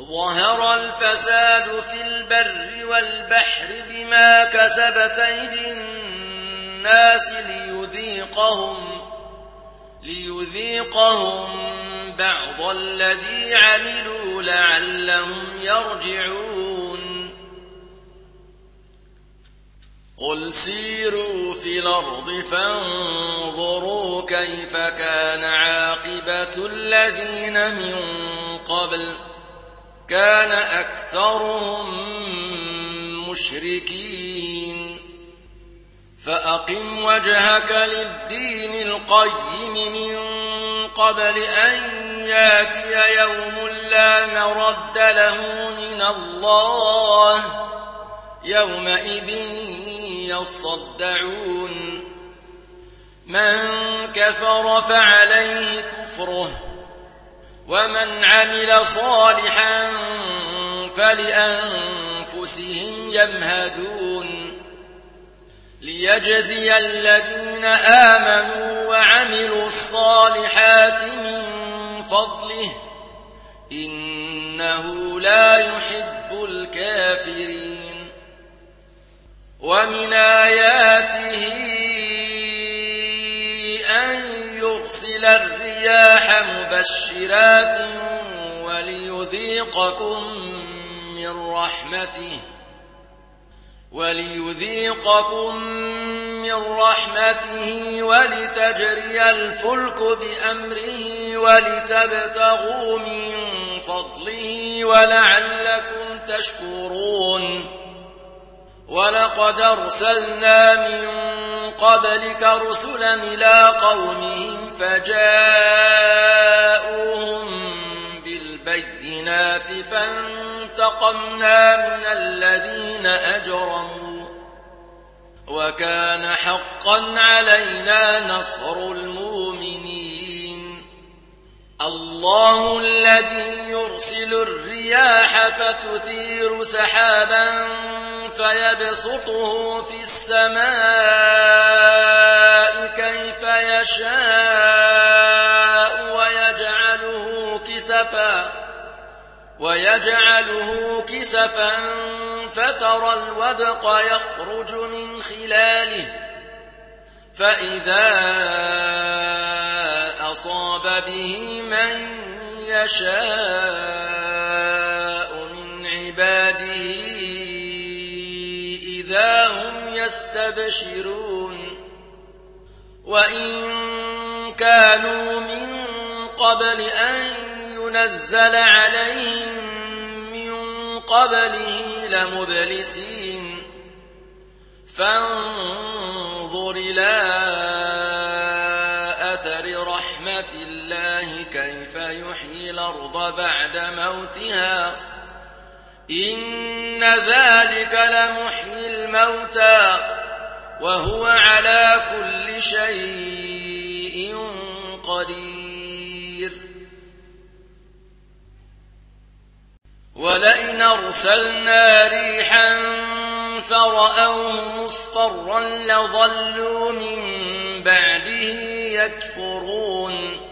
ظهر الفساد في البر والبحر بما كسبت أيدي الناس ليذيقهم بعض الذي عملوا لعلهم يرجعون. قل سيروا في الأرض فانظروا كيف كان عاقبة الذين من قبل كان أكثرهم مشركين. فأقم وجهك للدين القيم من قبل أن ياتي يوم لا مرد له من الله يومئذ يصدعون. من كفر فعليه كفره ومن عمل صالحا فلأنفسهم يمهدون. ليجزي الذين آمنوا وعملوا الصالحات من فضله إنه لا يحب الكافرين. ومن آياته أن يرسل الرياح مبشرات وليذيقكم من رحمته ولتجري الفلك بأمره ولتبتغوا من فضله ولعلكم تشكرون. ولقد أرسلنا من قبلك رسلا إلى قومهم فجاءوهم بالبينات فانتقمنا من الذين أجرموا وكان حقا علينا نصر المؤمنين. الله الذي يرسل الرياح فتثير سحابا فيبسطه في السماء كيف يشاء ويجعله كسفا فترى الودق يخرج من خلاله فإذا أصاب به من يشاء من عباده إذا هم يستبشرون. وإن كانوا من قبل أن ينزل عليهم من قبله لمبلسين. فانظر إلى أثر رحمة الله كيف يحيي الأرض بعد موتها إن ذلك لمحيي الموتى وهو على كل شيء قدير. ولئن أرسلنا ريحا فرأوه مصفرا لظلوا من بعده يكفرون.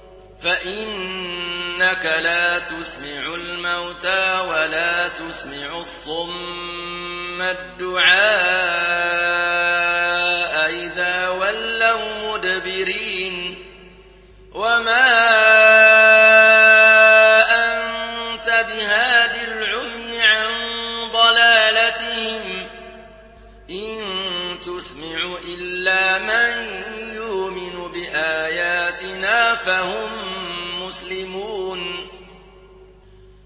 فإنك لا تسمع الموتى ولا تسمع الصم الدعاء إذا ولوا مدبرين. وما أنت بهاد العمي عن ضلالتهم إن تسمع إلا من يؤمن بآياتنا فهم مسلمون.